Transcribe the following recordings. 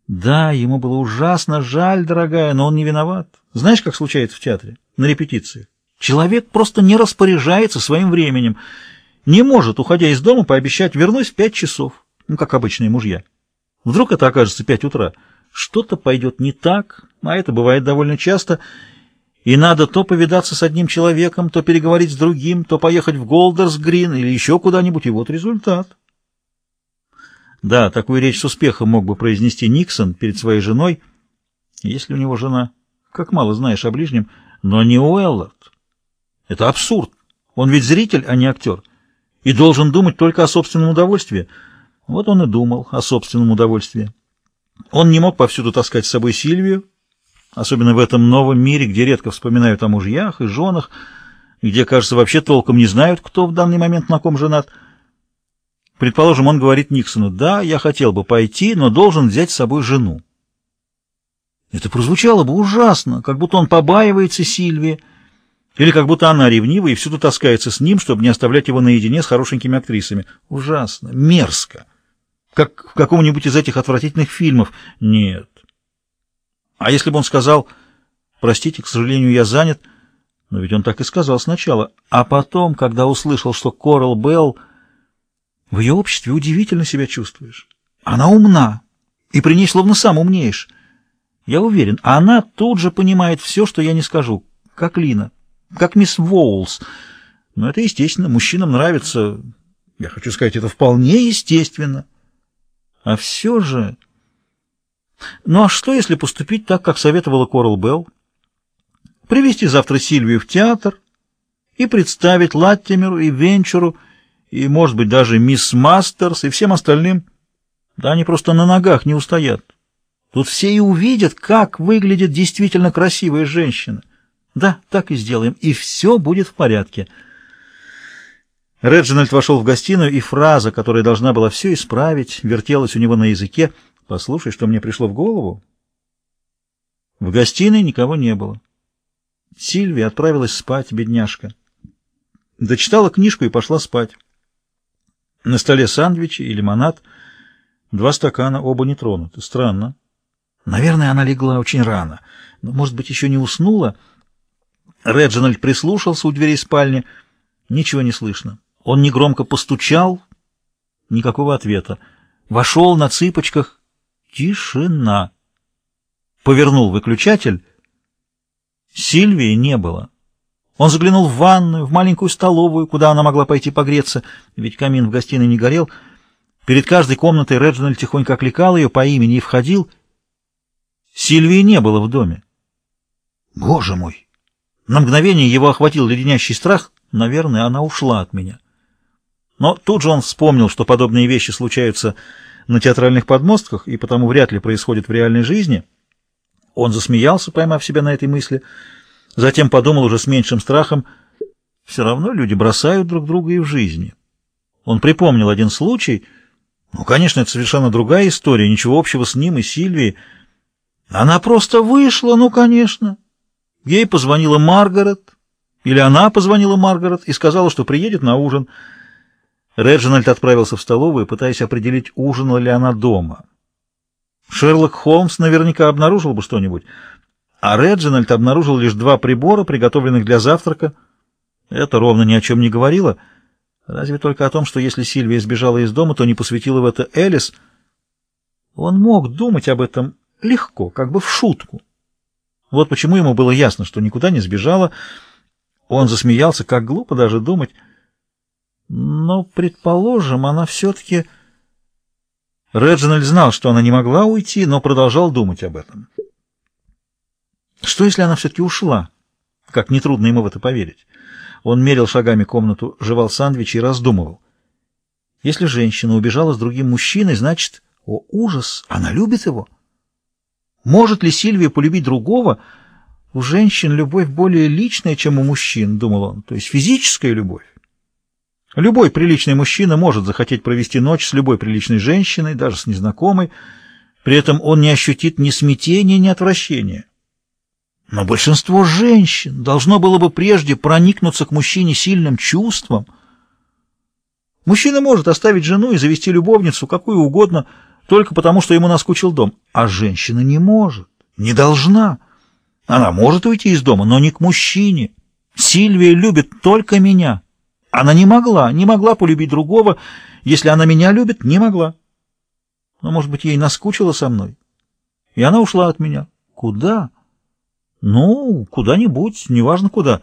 Да, ему было ужасно жаль, дорогая, но он не виноват. Знаешь, как случается в театре, на репетициях? Человек просто не распоряжается своим временем, не может, уходя из дома, пообещать «вернусь в 5 часов», ну, как обычные мужья. Вдруг это окажется 5 утра. Что-то пойдет не так, а это бывает довольно часто, и надо то повидаться с одним человеком, то переговорить с другим, то поехать в Голдерс-Грин или еще куда-нибудь, и вот результат. Да, такую речь с успехом мог бы произнести Никсон перед своей женой, если у него жена. Как мало знаешь о ближнем, но не Уэллард. Это абсурд. Он ведь зритель, а не актер, и должен думать только о собственном удовольствии. Вот он и думал о собственном удовольствии. Он не мог повсюду таскать с собой Сильвию, особенно в этом новом мире, где редко вспоминают о мужьях и женах, где, кажется, вообще толком не знают, кто в данный момент на ком женат. Предположим, он говорит Никсону: «Да, я хотел бы пойти, но должен взять с собой жену». Это прозвучало бы ужасно, как будто он побаивается Сильвии, или как будто она ревнива и всюду таскается с ним, чтобы не оставлять его наедине с хорошенькими актрисами. Ужасно, мерзко, как в каком-нибудь из этих отвратительных фильмов. Нет. А если бы он сказал: «Простите, к сожалению, я занят», но ведь он так и сказал сначала, а потом, когда услышал, что Корал Белл, в ее обществе удивительно себя чувствуешь. Она умна, и при ней словно сам умнеешь. Я уверен, она тут же понимает все, что я не скажу, как Лина, как мисс Воулс. Но это естественно, мужчинам нравится, я хочу сказать, это вполне естественно. А все же... Ну а что, если поступить так, как советовала Корал Белл? Привезти завтра Сильвию в театр и представить Латтимеру и Венчуру, и, может быть, даже мисс Мастерс и всем остальным. Да они просто на ногах не устоят. Тут все и увидят, как выглядит действительно красивая женщина. Да, так и сделаем, и все будет в порядке. Реджинальд вошел в гостиную, и фраза, которая должна была все исправить, вертелась у него на языке. «Послушай, что мне пришло в голову». В гостиной никого не было. Сильвия отправилась спать, бедняжка. Дочитала книжку и пошла спать. На столе сэндвичи и лимонад, 2 стакана, оба не тронуты. Странно. Наверное, она легла очень рано, но, может быть, еще не уснула. Реджинальд прислушался у дверей спальни. Ничего не слышно. Он негромко постучал. Никакого ответа. Вошел на цыпочках. Тишина. Повернул выключатель. Сильвии не было. Он заглянул в ванную, в маленькую столовую, куда она могла пойти погреться, ведь камин в гостиной не горел. Перед каждой комнатой Реджинальд тихонько окликал ее по имени и входил. Сильвии не было в доме. Боже мой! На мгновение его охватил леденящий страх. Наверное, она ушла от меня. Но тут же он вспомнил, что подобные вещи случаются на театральных подмостках и потому вряд ли происходят в реальной жизни. Он засмеялся, поймав себя на этой мысли. Затем подумал уже с меньшим страхом: все равно люди бросают друг друга и в жизни. Он припомнил один случай. Ну, конечно, это совершенно другая история, ничего общего с ним и Сильвией. Она просто вышла, ну, конечно. Ей позвонила Маргарет, или она позвонила Маргарет и сказала, что приедет на ужин. Реджинальд отправился в столовую, пытаясь определить, ужинала ли она дома. Шерлок Холмс наверняка обнаружил бы что-нибудь, а Реджинальд обнаружил лишь 2 прибора, приготовленных для завтрака. Это ровно ни о чем не говорило, разве только о том, что если Сильвия сбежала из дома, то не посвятила в это Элис. Он мог думать об этом легко, как бы в шутку. Вот почему ему было ясно, что никуда не сбежала. Он засмеялся, как глупо даже думать. Но, предположим, она все-таки... Реджинальд знал, что она не могла уйти, но продолжал думать об этом. Что, если она все-таки ушла? Как нетрудно ему в это поверить. Он мерил шагами комнату, жевал сэндвич и раздумывал. Если женщина убежала с другим мужчиной, значит, о ужас, она любит его. Может ли Сильвия полюбить другого? У женщин любовь более личная, чем у мужчин, думал он, то есть физическая любовь. Любой приличный мужчина может захотеть провести ночь с любой приличной женщиной, даже с незнакомой, при этом он не ощутит ни смятения, ни отвращения. Но большинство женщин должно было бы прежде проникнуться к мужчине сильным чувством. Мужчина может оставить жену и завести любовницу, какую угодно, только потому, что ему наскучил дом. А женщина не может, не должна. Она может уйти из дома, но не к мужчине. Сильвия любит только меня. Она не могла полюбить другого. Если она меня любит, не могла. Но, может быть, ей наскучило со мной. И она ушла от меня. Куда? Ну, куда-нибудь, неважно куда.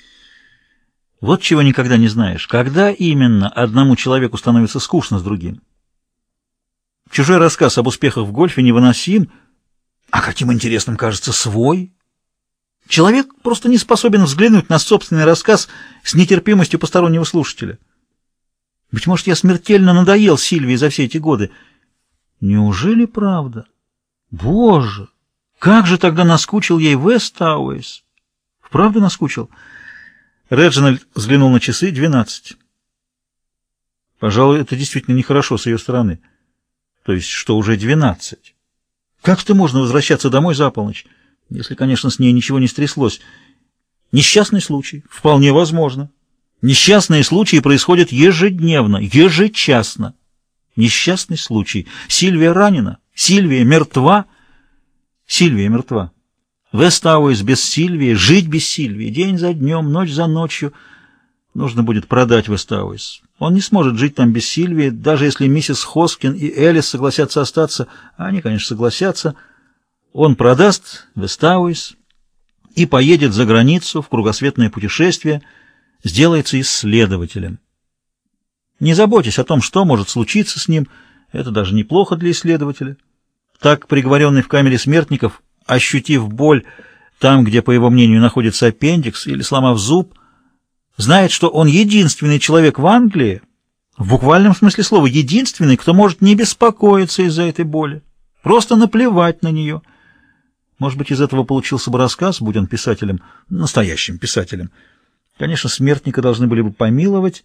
Вот чего никогда не знаешь. Когда именно одному человеку становится скучно с другим? Чужой рассказ об успехах в гольфе невыносим, а каким интересным кажется свой. Человек просто не способен взглянуть на собственный рассказ с нетерпимостью постороннего слушателя. Быть может, я смертельно надоел Сильвии за все эти годы. Неужели правда? Боже, как же тогда наскучил ей Вестауэйс? Вправду наскучил? Реджинальд взглянул на часы. 12. Пожалуй, это действительно нехорошо с ее стороны. То есть, что уже 12. Как-то можно возвращаться домой за полночь, если, конечно, с ней ничего не стряслось. Несчастный случай. Вполне возможно. Несчастные случаи происходят ежедневно, ежечасно. Несчастный случай. Сильвия ранена. Сильвия мертва. Сильвия мертва. Вестауэйс без Сильвии, жить без Сильвии, день за днем, ночь за ночью. Нужно будет продать Вестауэйс. Он не сможет жить там без Сильвии, даже если миссис Хоскин и Элис согласятся остаться. Они, конечно, согласятся. Он продаст Вестауэйс и поедет за границу в кругосветное путешествие, сделается исследователем. Не заботьтесь о том, что может случиться с ним, это даже неплохо для исследователя. Так приговоренный в камере смертников, ощутив боль там, где, по его мнению, находится аппендикс, или сломав зуб, знает, что он единственный человек в Англии, в буквальном смысле слова, единственный, кто может не беспокоиться из-за этой боли, просто наплевать на нее. Может быть, из этого получился бы рассказ, будь он писателем, настоящим писателем. Конечно, смертника должны были бы помиловать.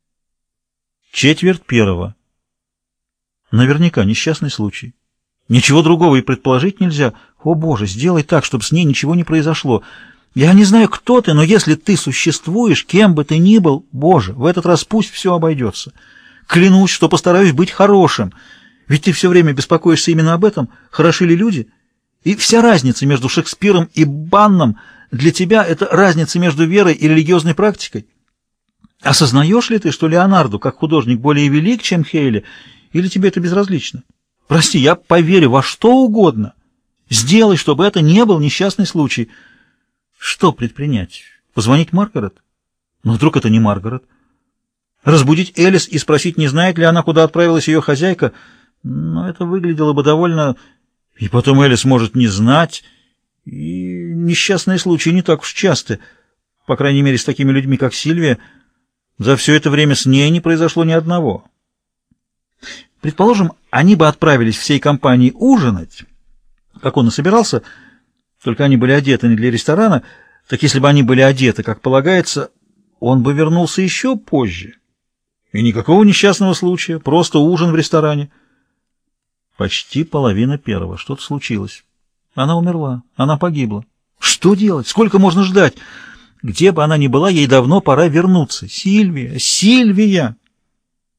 1:04. Наверняка несчастный случай. Ничего другого и предположить нельзя. О, Боже, сделай так, чтобы с ней ничего не произошло. Я не знаю, кто ты, но если ты существуешь, кем бы ты ни был, Боже, в этот раз пусть все обойдется. Клянусь, что постараюсь быть хорошим. Ведь ты все время беспокоишься именно об этом. Хороши ли люди? И вся разница между Шекспиром и Банном для тебя — это разница между верой и религиозной практикой. Осознаешь ли ты, что Леонардо, как художник, более велик, чем Хейли, или тебе это безразлично? Прости, я поверю во что угодно. Сделай, чтобы это не был несчастный случай. Что предпринять? Позвонить Маргарет? Но вдруг это не Маргарет? Разбудить Элис и спросить, не знает ли она, куда отправилась ее хозяйка? Но это выглядело бы довольно... И потом Элис может не знать. И несчастные случаи не так уж часты. По крайней мере, с такими людьми, как Сильвия. За все это время с ней не произошло ни одного. Предположим, они бы отправились всей компанией ужинать, как он и собирался, только они были одеты не для ресторана, так если бы они были одеты, как полагается, он бы вернулся еще позже. И никакого несчастного случая, просто ужин в ресторане. Почти 1:30. Что-то случилось. Она умерла, она погибла. Что делать? Сколько можно ждать? Где бы она ни была, ей давно пора вернуться. Сильвия! Сильвия!